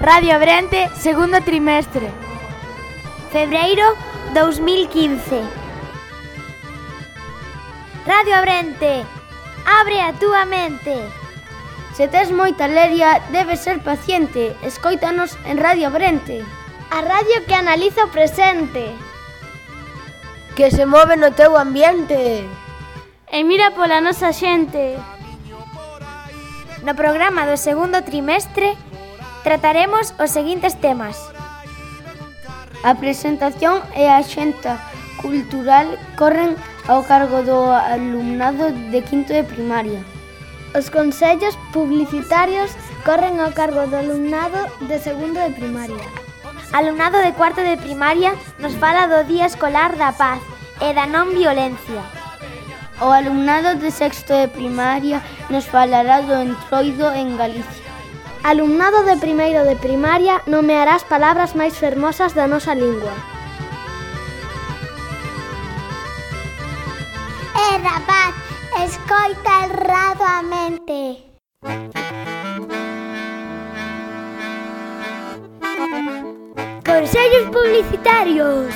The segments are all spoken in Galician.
Radio Abrente, segundo trimestre. Febreiro 2015. Radio Abrente, abre a túa mente. Se tes moita leria, debes ser paciente. Escóitanos en Radio Abrente. A radio que analiza o presente. Que se move no teu ambiente. E mira pola nosa xente. No programa do segundo trimestre trataremos os seguintes temas: a presentación e a axenda cultural corren ao cargo do alumnado de quinto de primaria. Os consellos publicitarios corren ao cargo do alumnado de segundo de primaria. Alumnado de cuarto de primaria nos fala do Día Escolar da Paz e da non violencia. O alumnado de sexto de primaria nos falará do Entroido en Galicia. Alumnado de primeiro de primaria nomeará as palabras máis fermosas da nosa lingua. Rapaz, escoita el radoamente. Consellos publicitarios.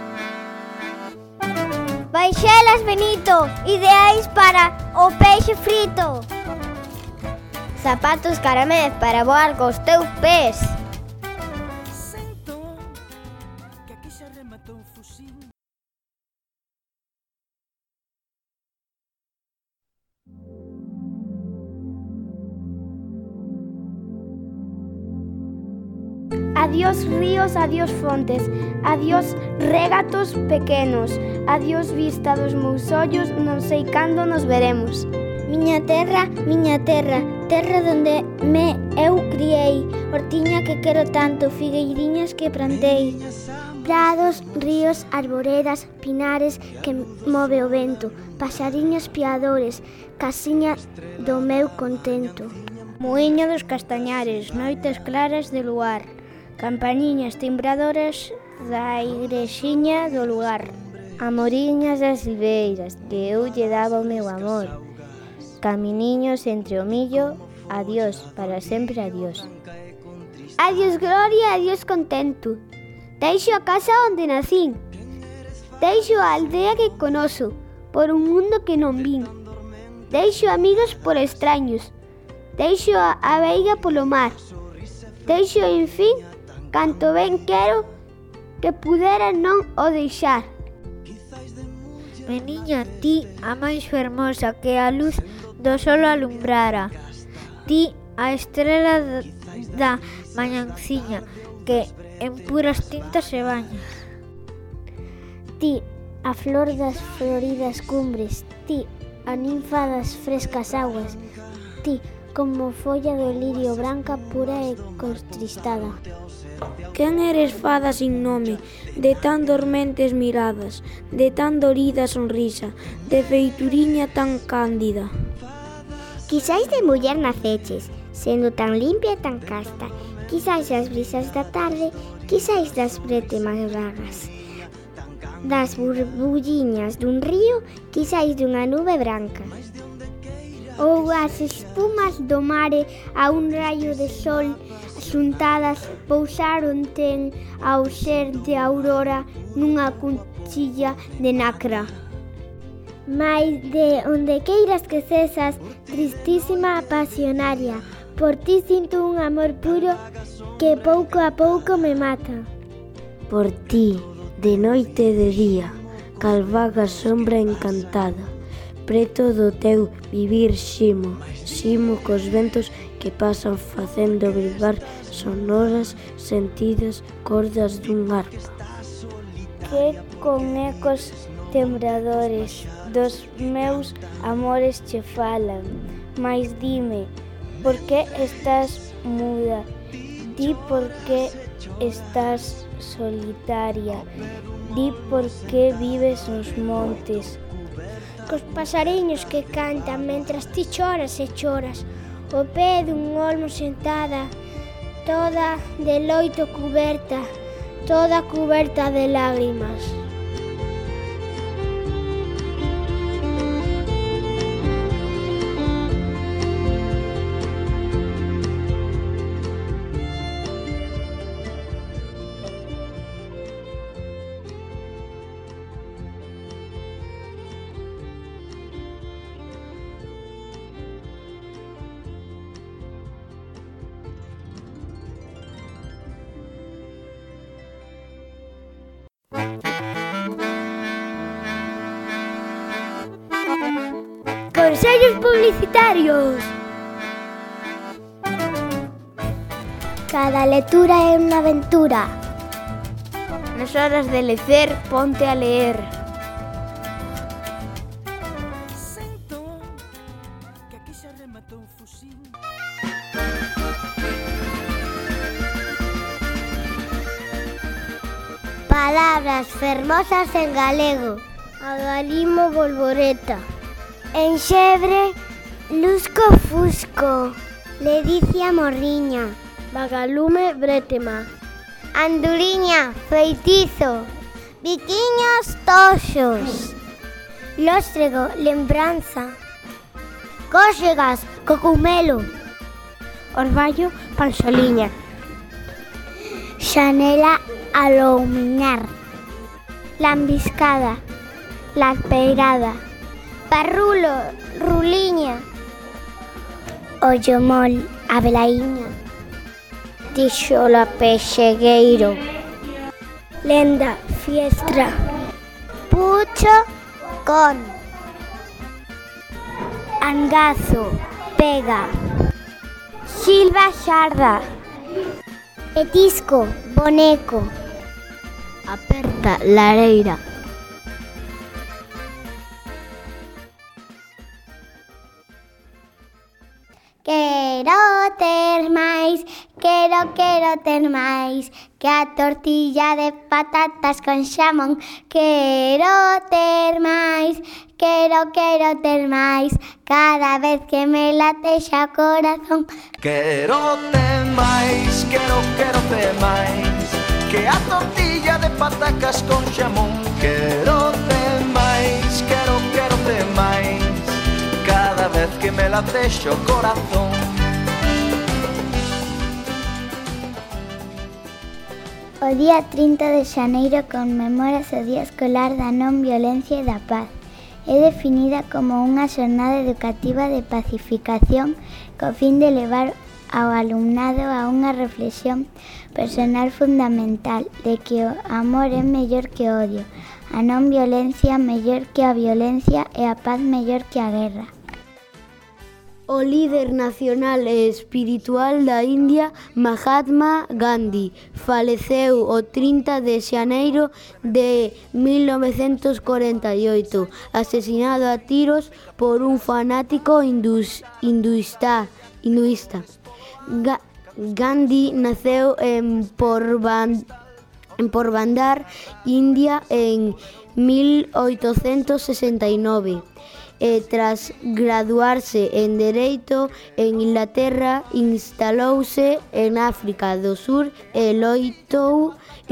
Baixelas Benito, ideais para o peixe frito. Zapatos Caramez para voar cos teus pés. Adiós ríos, adiós fontes, adiós regatos pequenos, adiós vista dos meus ollos, non sei cando nos veremos. Miña terra, terra donde me eu criei, hortiña que quero tanto, figueiriñas que plantei. Prados, ríos, arboredas, pinares que move o vento, paxariños piadores, casiña do meu contento. Muiño dos castañares, noites claras de luar, campaniñas timbradoras da igrexiña do lugar. Amoriñas das ribeiras, que eu lle daba o meu amor. Caminiños entre o millo, adiós, para sempre adiós. Adiós gloria, adiós contento. Deixo a casa onde nacín. Deixo a aldea que conoso, por un mundo que non vin. Deixo amigos por extraños. Deixo a veiga polo mar. Deixo, en fin, canto ben quero, que pudera non o deixar. Meniña, ti a máis fermosa que a luz do solo alumbrara. Ti a estrela da mañanciña que en puras tintas se baña. Ti a flor das floridas cumbres, ti a ninfa das frescas aguas, ti como folla do lirio branca pura e contristada. Quen eres fada sin nome, de tan dormentes miradas, de tan dorida sonrisa, de feituriña tan cándida? Quizais de muller naceches, sendo tan limpia e tan casta, quizais das brisas da tarde, quizais das brétemas bragas, das burbulliñas dun río, quizais dunha nube branca, ou as espumas do mare a un raio de sol xuntadas pousaron ten ao ser de aurora nunha cuchilla de nacra. Mais de onde queiras que cesas, tristísima apasionaria, por ti sinto un amor puro que pouco a pouco me mata. Por ti, de noite e de día, cal vaga sombra encantada, preto do teu vivir ximo cos ventos que pasan facendo vibrar sonoras sentidas cordas dun arpa. Que con ecos tembradores dos meus amores che falan, mais dime, por que estás muda? Di por que estás solitaria? Di por que vives nos montes? Cos pasariños que cantan mentras ti choras e choras, o pé dun olmo sentada, toda de loito cuberta, toda cuberta de lágrimas. Consellos publicitarios. Cada lectura é unha aventura. Nas horas de lecer, ponte a leer. Palabras fermosas en galego. Agalimo bolboreta. Enxebre, lusco fusco. Ledicia morriña. Vagalume bretema. Anduriña, feitizo. Biquiños toxos. Lóstrego, lembranza. Cóxegas, cocumelo. Orballo, panxoliña. Xanela, aluminar. Lambiscada, laspeirada. Parrulo, ruliña. Ollomol, abelaíña. Tixola, pexegueiro. Lenda, fiestra. Pucho, con. Angazo, pega. Silva, xarda. Petisco, boneco. Aperta, lareira. Quero ter máis, quero ter máis, que a tortilla de patatas con xamón. Quero ter máis, quero ter máis, cada vez que me latexa o corazón. Quero ter máis, quero ter máis, que a tortilla de patacas con xamón. Quero ter máis, quero ter máis, cada vez que me latexa o corazón. O día 30 de xaneiro conmemórase o Día Escolar da Non Violencia e da Paz. É definida como unha xornada educativa de pacificación co fin de levar ao alumnado a unha reflexión personal fundamental de que o amor é mellor que o odio, a non violencia mellor que a violencia e a paz mellor que a guerra. O líder nacional e espiritual da India, Mahatma Gandhi, faleceu o 30 de xaneiro de 1948, asesinado a tiros por un fanático hinduista. Gandhi naceu en Porbandar, India, en 1869. E tras graduarse en Dereito en Inglaterra, instalouse en África do Sur e loitou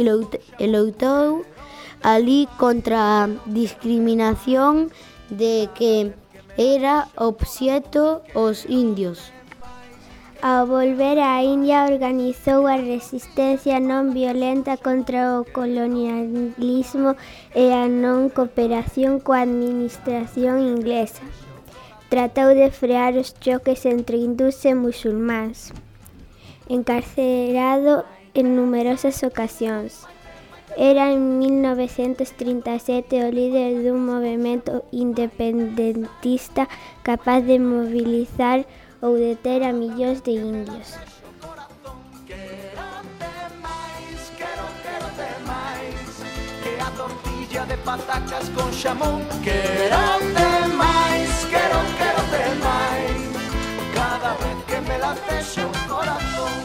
ali contra a discriminación de que era obxeto os indios. Ao volver á India organizou a resistencia non violenta contra o colonialismo e a non cooperación coa administración inglesa. Tratou de frear os choques entre hindús e musulmáns. Encarcerado en numerosas ocasións. Era en 1937 o líder dun movemento independentista capaz de mobilizar ou deter a millóns de indios. Quero ter máis, que a tortilla de patacas con xamón. Quero ter máis, quero ter máis, cada vez que me latexa o corazón.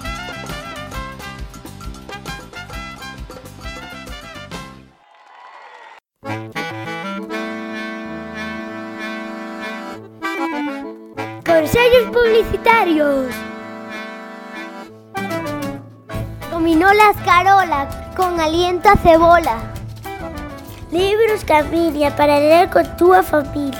Consellos publicitarios. Gominolas Carola, con aliento a cebola. Libros Camilia para ler con túa familia.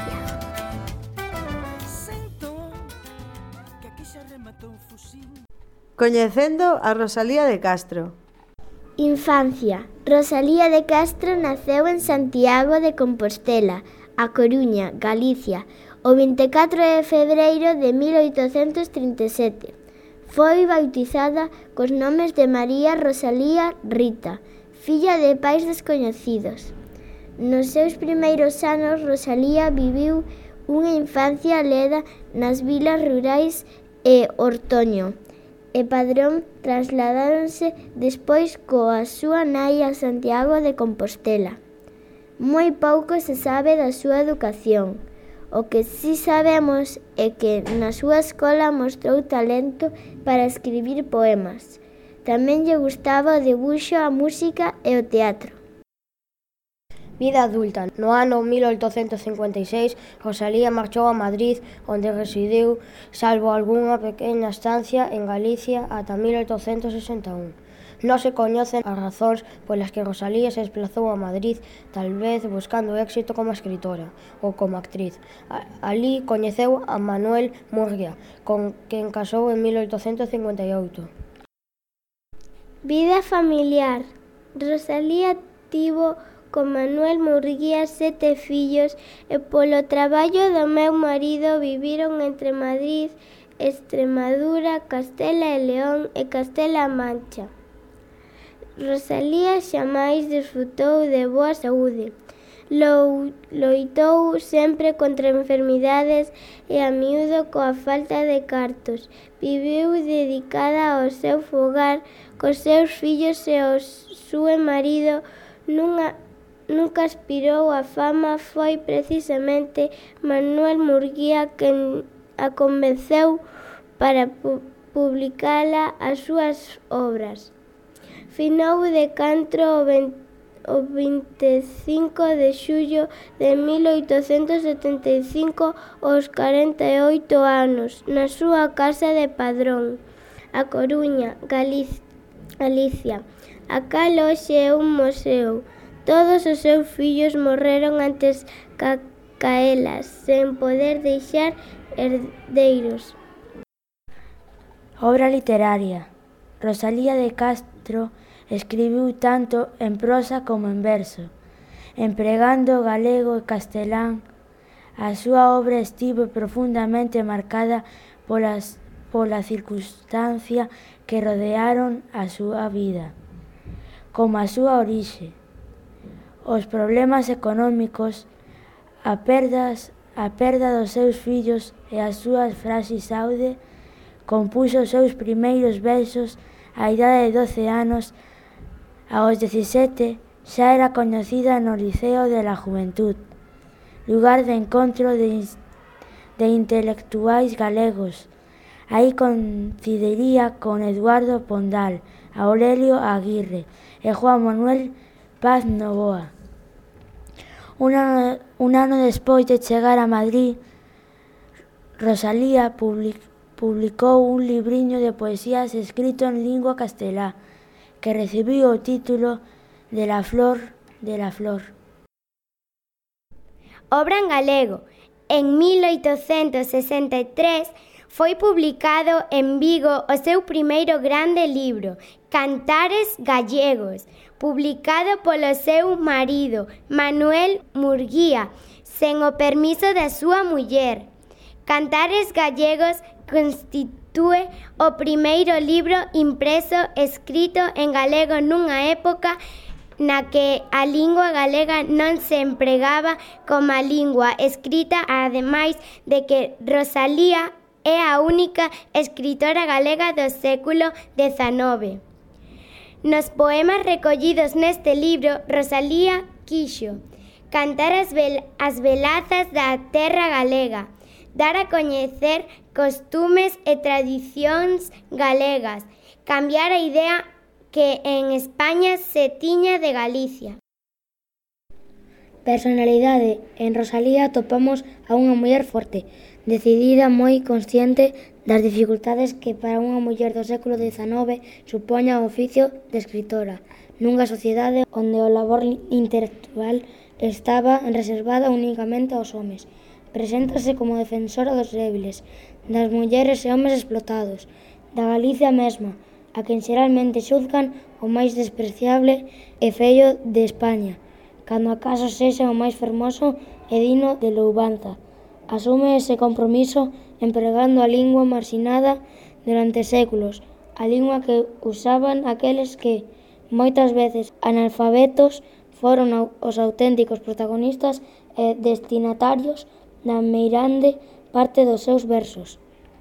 Coñecendo a Rosalía de Castro. Infancia. Rosalía de Castro naceu en Santiago de Compostela, A Coruña, Galicia, o 24 de febreiro de 1837. Foi bautizada cos nomes de María Rosalía Rita, filla de pais descoñecidos. Nos seus primeiros anos, Rosalía viviu unha infancia leda nas vilas rurais e Ortoño e Padrón trasladáronse despois coa súa nai a Santiago de Compostela. Moi pouco se sabe da súa educación. O que si sabemos é que na súa escola mostrou talento para escribir poemas. Tamén lle gustaba o debuxo, a música e o teatro. Vida adulta. No ano 1856, Rosalía marchou a Madrid, onde residiu, salvo algunha pequena estancia en Galicia, ata 1861. Non se coñecen as razóns polas que Rosalía se desplazou a Madrid, tal vez buscando éxito como escritora ou como actriz. Alí coñeceu a Manuel Murguía, con quen casou en 1858. Vida familiar. Rosalía tivo con Manuel Murguía 7 fillos e polo traballo do meu marido viviron entre Madrid, Extremadura, Castela e León e Castela-A Mancha. Rosalía xamais desfrutou de boa saúde. Loitou sempre contra enfermidades e a miúdo coa falta de cartos. Viviu dedicada ao seu fogar, cos seus fillos e ao seu marido. Nunca aspirou á fama. Foi precisamente Manuel Murguía quen a convenceu para publicala as súas obras. Finou de cancro o 25 de xullo de 1875 aos 48 anos, na súa casa de Padrón, a Coruña, Galicia. A cal hoxe é un museo. Todos os seus fillos morreron antes ca elas, sen poder deixar herdeiros. Obra literaria. Rosalía de Castro escribiu tanto en prosa como en verso, empregando galego e castelán. A súa obra estivo profundamente marcada pola circunstancia que rodearon a súa vida, como a súa orixe, os problemas económicos, a perda dos seus fillos e a súa frágil saúde. Compuxo os seus primeiros versos á idade de 12 anos. Aos 17 xa era coñecida no Liceo de la Juventud, lugar de encontro de intelectuais galegos. Aí coincidiría con Eduardo Pondal, Aurelio Aguirre e Juan Manuel Paz Novoa. Un ano despois de chegar a Madrid, Rosalía publicou un libriño de poesías escrito en lingua castelá, que recibiu o título de La Flor de la Flor. Obra en galego. En 1863 foi publicado en Vigo o seu primeiro grande libro, Cantares Gallegos, publicado polo seu marido, Manuel Murguía, sen o permiso da súa muller. Cantares Gallegos constitúe o primeiro libro impreso escrito en galego nunha época na que a lingua galega non se empregaba como a lingua escrita, ademais de que Rosalía é a única escritora galega do século XIX. Nos poemas recollidos neste libro, Rosalía quixo cantar as velazas da terra galega, dar a coñecer costumes e tradicións galegas, cambiar a idea que en España se tiña de Galicia. Personalidade. En Rosalía atopamos a unha muller forte, decidida, moi consciente das dificultades que para unha muller do século XIX supoña o oficio de escritora, nunha sociedade onde o labor intelectual estaba reservada únicamente aos homes. Preséntase como defensora dos débiles, das mulleres e homes explotados, da Galicia mesma, a quen xeralmente xuzgan o máis despreciable e feio de España, cando acaso sexa o máis fermoso e digno de louvanza. Asume ese compromiso empregando a lingua marxinada durante séculos, a lingua que usaban aqueles que, moitas veces analfabetos, foron os auténticos protagonistas e destinatarios na meirande parte dos seus versos.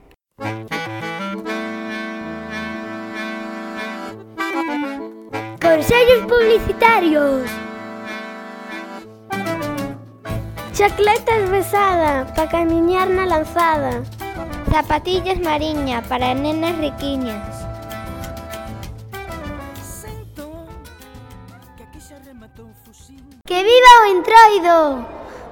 Consellos publicitarios. Chacletas besada para camiñar na lanzada. Zapatillas mariña para nenas riquiñas. ¡Que viva o Entroido!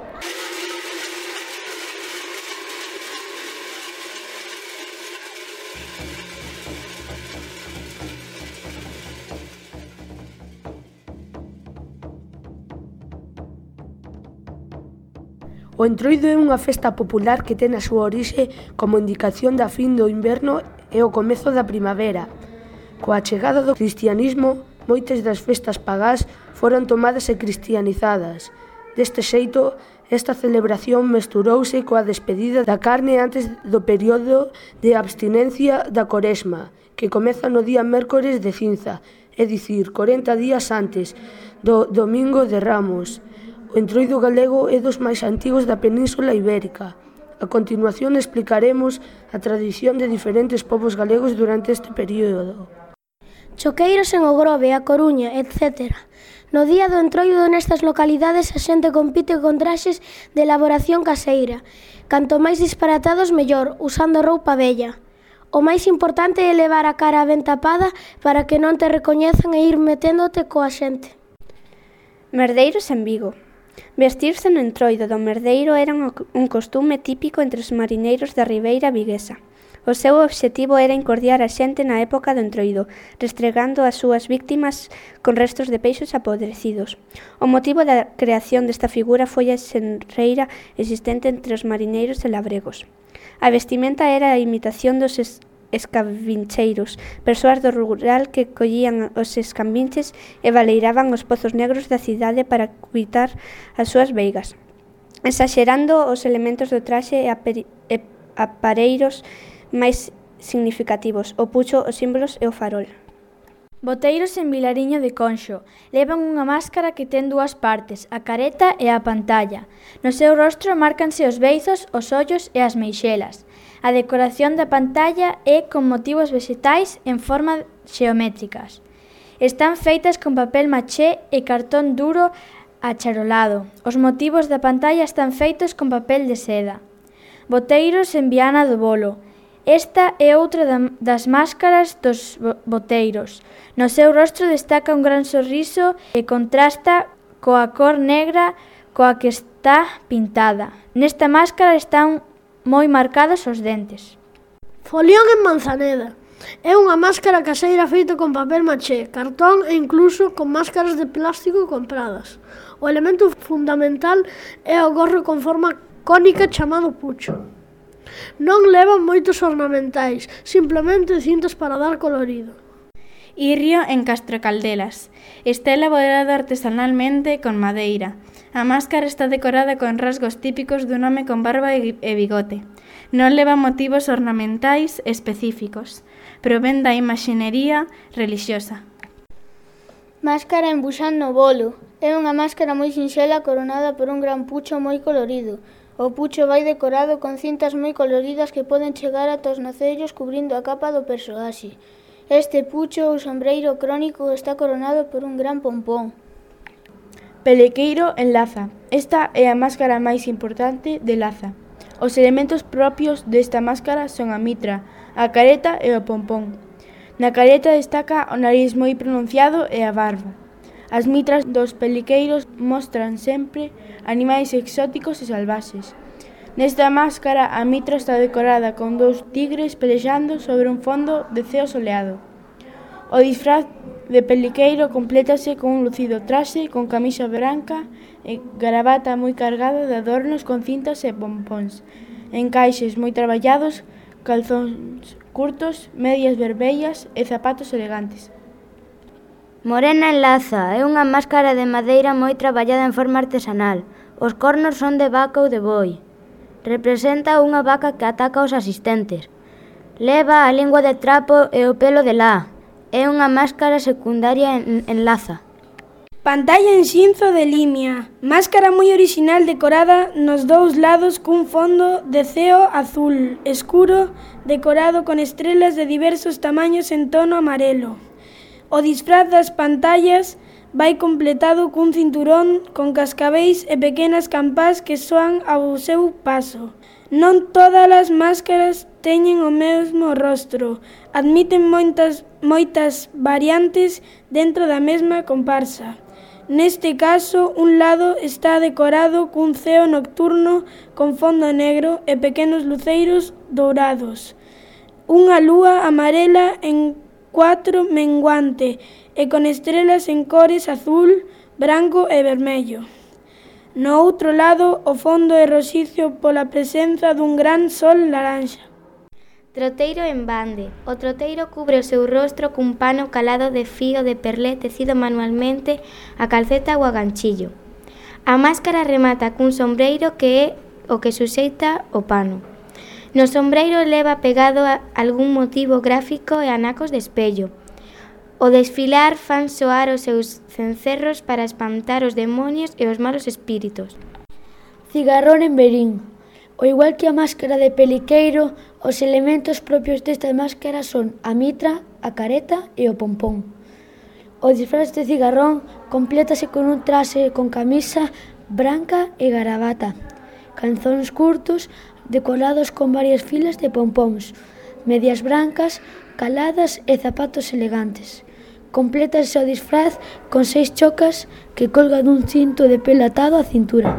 O Entroido é unha festa popular que ten a súa orixe como indicación da fin do inverno e o comezo da primavera. Coa chegada do cristianismo, moitas das festas pagás foron tomadas e cristianizadas. Deste xeito, esta celebración mesturouse coa despedida da carne antes do período de abstinencia da Coresma, que comeza no día mércores de cinza, é dicir, 40 días antes do Domingo de Ramos. O Entroido galego é dos máis antigos da Península Ibérica. A continuación explicaremos a tradición de diferentes povos galegos durante este período. Choqueiros en O Grove, A Coruña, etc. No día do Entroido nestas localidades a xente compite con traxes de elaboración caseira. Canto máis disparatados mellor, usando roupa vella. O máis importante é levar a cara ben tapada para que non te recoñezan e ir meténdote coa xente. Merdeiros en Vigo. Vestirse no Entroido do merdeiro era un costume típico entre os marineiros da Ribeira viguesa. O seu obxectivo era incordiar a xente na época do Entroido, restregando as súas víctimas con restos de peixes apodrecidos. O motivo da creación desta figura foi a xenreira existente entre os marineiros e labregos. A vestimenta era a imitación dos escavincheiros, persoas do rural que collían os escambinches e baleiraban os pozos negros da cidade para cuitar as súas veigas, exaxerando os elementos do traxe e apareiros máis significativos, o pucho, os símbolos e o farol. Boteiros en Vilariño de Conxo levan unha máscara que ten dúas partes, a careta e a pantalla. No seu rostro márcanse os beizos, os ollos e as meixelas. A decoración da pantalla é con motivos vexetais en forma xeométricas. Están feitas con papel maché e cartón duro acharolado. Os motivos da pantalla están feitos con papel de seda. Boteiros en Viana do Bolo. Esta é outra das máscaras dos boteiros. No seu rostro destaca un gran sorriso e contrasta coa cor negra coa que está pintada. Nesta máscara están moi marcados os dentes. Folión en Manzaneda. É unha máscara caseira feita con papel maché, cartón e incluso con máscaras de plástico compradas. O elemento fundamental é o gorro con forma cónica chamado pucho. Non levan moitos ornamentais, simplemente cintas para dar colorido. Irrio en Castrocaldelas. Está elaborado artesanalmente con madeira. A máscara está decorada con rasgos típicos dun home con barba e bigote. Non leva motivos ornamentais específicos. Provén da imaxinería relixiosa. Máscara en Buxán no Bolo. É unha máscara moi sinxela coronada por un gran pucho moi colorido. O pucho vai decorado con cintas moi coloridas que poden chegar ata os nocellos cubrindo a capa do persoaxe. Este pucho ou sombreiro crónico está coronado por un gran pompón. Pelequeiro en Laza. Esta é a máscara máis importante de Laza. Os elementos propios desta máscara son a mitra, a careta e o pompón. Na careta destaca o nariz moi pronunciado e a barba. As mitras dos peliqueiros mostran sempre animais exóticos e salvaxes. Nesta máscara a mitra está decorada con dous tigres pelexando sobre un fondo de ceo soleado. O disfraz de peliqueiro complétase con un lucido traxe con camisa branca e gravata moi cargada de adornos con cintas e pompóns, encaixes moi traballados, calzóns curtos, medias vermellas e zapatos elegantes. Morena en Laza é unha máscara de madeira moi traballada en forma artesanal. Os cornos son de vaca ou de boi. Representa unha vaca que ataca aos asistentes. Leva a lingua de trapo e o pelo de lá. É unha máscara secundaria en Laza. Pantalla en xinzo de limia, máscara moi orixinal decorada nos dous lados cun fondo de ceo azul escuro decorado con estrelas de diversos tamaños en tono amarelo. O disfraz das pantallas vai completado cun cinturón con cascabeis e pequenas campás que soan ao seu paso. Non todas as máscaras teñen o mesmo rostro, admiten moitas variantes dentro da mesma comparsa. Neste caso, un lado está decorado cun ceo nocturno con fondo negro e pequenos luceiros dourados. Unha lúa amarela en 4 menguante e con estrelas en cores azul, branco e vermello. No outro lado, o fondo é roxizo pola presenza dun gran sol laranxa. Troteiro en bande. O troteiro cubre o seu rostro cun pano calado de fío de perlé tecido manualmente a calceta ou a ganchillo. A máscara remata cun sombreiro que é o que suxeita o pano. No sombreiro leva pegado algún motivo gráfico e anacos de espello. O desfilar fan soar os seus cencerros para espantar os demonios e os malos espíritos. Cigarrón en verín. O igual que a máscara de peliqueiro, os elementos propios desta máscara son a mitra, a careta e o pompón. O disfraz de cigarrón complétase con un traxe con camisa branca e gravata, calzóns curtos decorados con varias filas de pompóns, medias brancas, caladas e zapatos elegantes. Complétase o disfraz con 6 chocas que colga dun cinto de pel atado á cintura.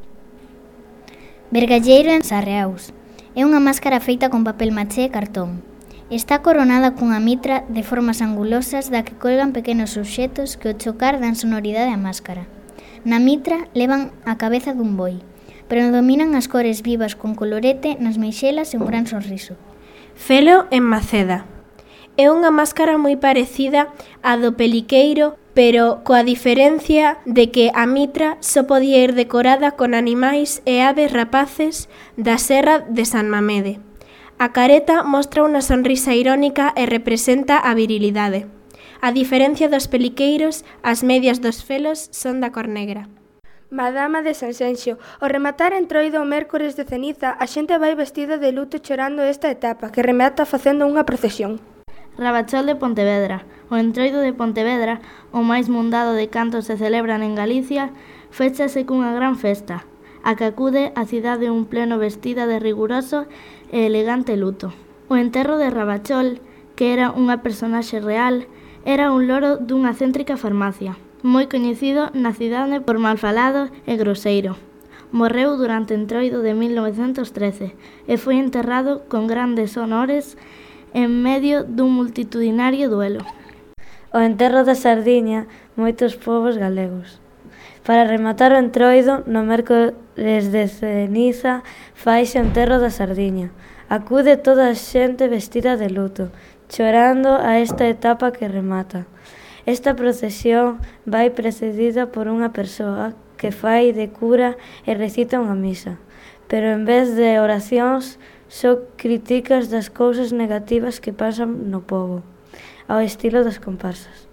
Vergalleiro en Sarreaus. É unha máscara feita con papel maché e cartón. Está coronada cunha mitra de formas angulosas da que colgan pequenos obxetos que ao chocar dan sonoridade á máscara. Na mitra levan a cabeza dun boi, pero dominan as cores vivas con colorete nas meixelas e un gran sorriso. Felo en Maceda. É unha máscara moi parecida á do peliqueiro, pero coa diferencia de que a mitra só podía ir decorada con animais e aves rapaces da Serra de San Mamede. A careta mostra unha sonrisa irónica e representa a virilidade. A diferencia dos peliqueiros, as medias dos felos son da cor negra. Madama de Sanxenxo. Ao rematar Entroido o mércores de ceniza, a xente vai vestida de luto chorando esta etapa, que remata facendo unha procesión. Rabachol de Pontevedra. O Entroido de Pontevedra, o máis mundado de cantos se celebran en Galicia, féchase cunha gran festa, a que acude a cidade un pleno vestida de riguroso e elegante luto. O enterro de Rabachol, que era unha personaxe real, era un loro dunha céntrica farmacia, moi coñecido na cidade por malfalado e groseiro. Morreu durante o Entroido de 1913 e foi enterrado con grandes honores en medio dun multitudinario duelo. O enterro da sardiña, moitos povos galegos. Para rematar o Entroido, no mércores de ceniza, faise o enterro da sardiña. Acude toda a xente vestida de luto, chorando a esta etapa que remata. Esta procesión vai precedida por unha persoa que fai de cura e recita unha misa, pero en vez de oracións, só críticas das cousas negativas que pasan no pobo, ao estilo das comparsas.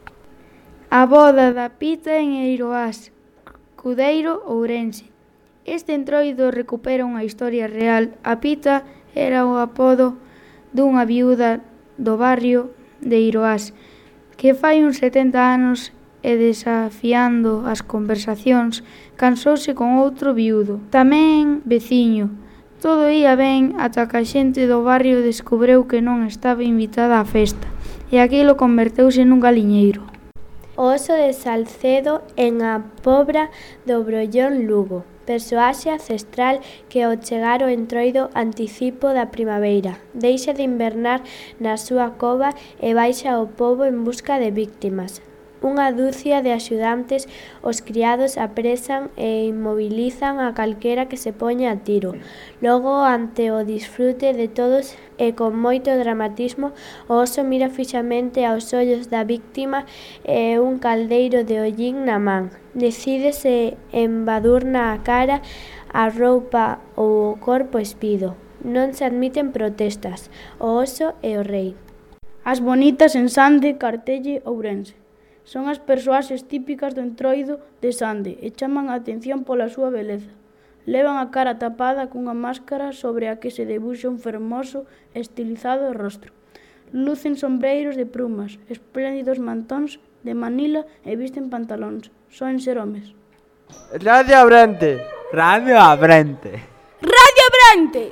A boda da Pita en Eiroás, Cudeiro, Ourense. Este Entroido recupera unha historia real. A Pita era o apodo dunha viúda do barrio de Eiroás, que fai uns 70 anos e desafiando as conversacións, cansouse con outro viúdo, tamén veciño. Todo ía ben ata que a xente do barrio descubreu que non estaba invitada á festa, e aquilo converteuse nun galiñeiro. O oso de Salcedo en A Pobra do Brollón Lugo, persoaxe ancestral que ao chegar o Entroido anticipo da primavera, deixa de invernar na súa cova e baixa ao pobo en busca de víctimas. Unha dúcia de axudantes os criados apresan e inmobilizan a calquera que se poña a tiro. Logo, ante o disfrute de todos e con moito dramatismo, o oso mira fixamente aos ollos da víctima e un caldeiro de hollín na man. Decídese embadurna a cara, a roupa ou o corpo espido. Non se admiten protestas. O oso e o rei. As bonitas en Sande, Cartelle, Ourense. Son as persoaxes típicas do Entroido de Sande e chaman a atención pola súa beleza. Levan a cara tapada cunha máscara sobre a que se debuxa un fermoso e estilizado rostro. Lucen sombreiros de plumas, espléndidos mantóns de Manila e visten pantalóns. Soen ser homes. Radio Abrente. Radio Abrente. Radio Abrente.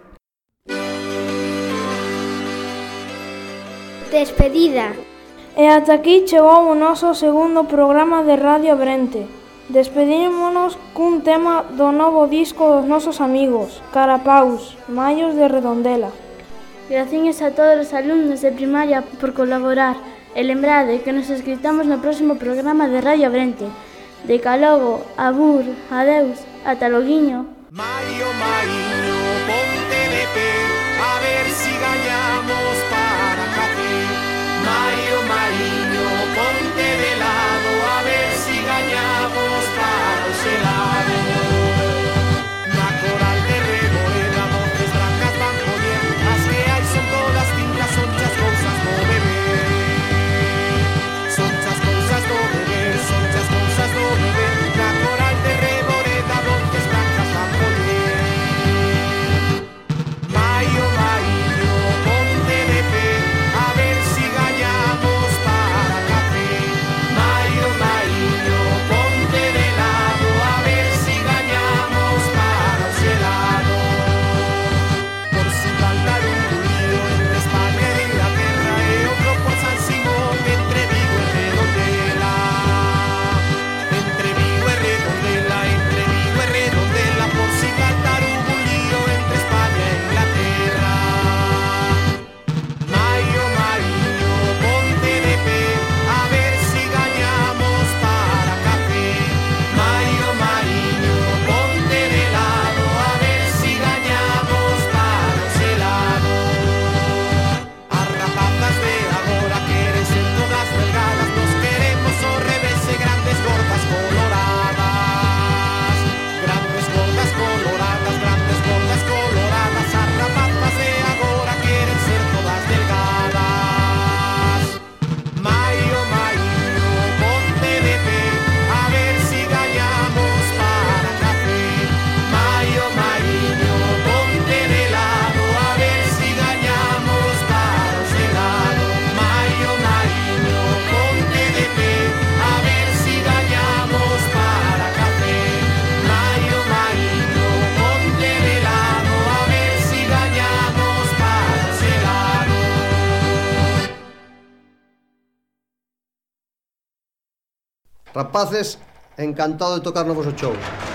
Despedida. E ata aquí chegou o noso segundo programa de Radio Abrente. Despedímonos cun tema do novo disco dos nosos amigos, Carapaus, Maios de Redondela. Gracias a todos os alumnos de primaria por colaborar e lembrade que nos escritamos no próximo programa de Radio Abrente. Deca logo, abur, adeus, ata loguiño. Maio, ponte de pé, a ver si gañamos para café. Maio, ponte de lado, a ver si gañamos para o xelado. Na coral de Reboreda, voces brancas van coller, as que hai son todas tintas, son chas cousas do beber. Son chas cousas do beber, son chas cousas do beber. Na coral de Reboreda, voces brancas van coller. Maio, ponte de pé, a ver si gañamos para café. Maio, ponte de lado, a ver si gañamos para o xelado. Por si faltar un lío entre España e Inglaterra e outro por San Simón, entre Vigo e Redondela. Entre Vigo e Redondela, entre Vigo e Redondela, por si faltar un lío entre España e Inglaterra. Maio, ponte de pé, a ver si gañamos para café. Maio, ponte de lado, a ver si gañamos para o xelado. As rapazas de agora queren ser todas delgadas, nos queremos ao revés e grandes gordas coloradas. Grandes gordas coloradas, grandes gordas coloradas. As rapazas de agora queren ser todas delgadas. Maio, ponte de pé, a ver si gañamos para café. Maio, ponte de lado, a ver si gañamos para o xelado. Maio, ponte de pé, a ver si gañamos para café. Maio, ponte de lado, a ver si gañamos para o xelado. Rapaces, encantado de tocar no voso show.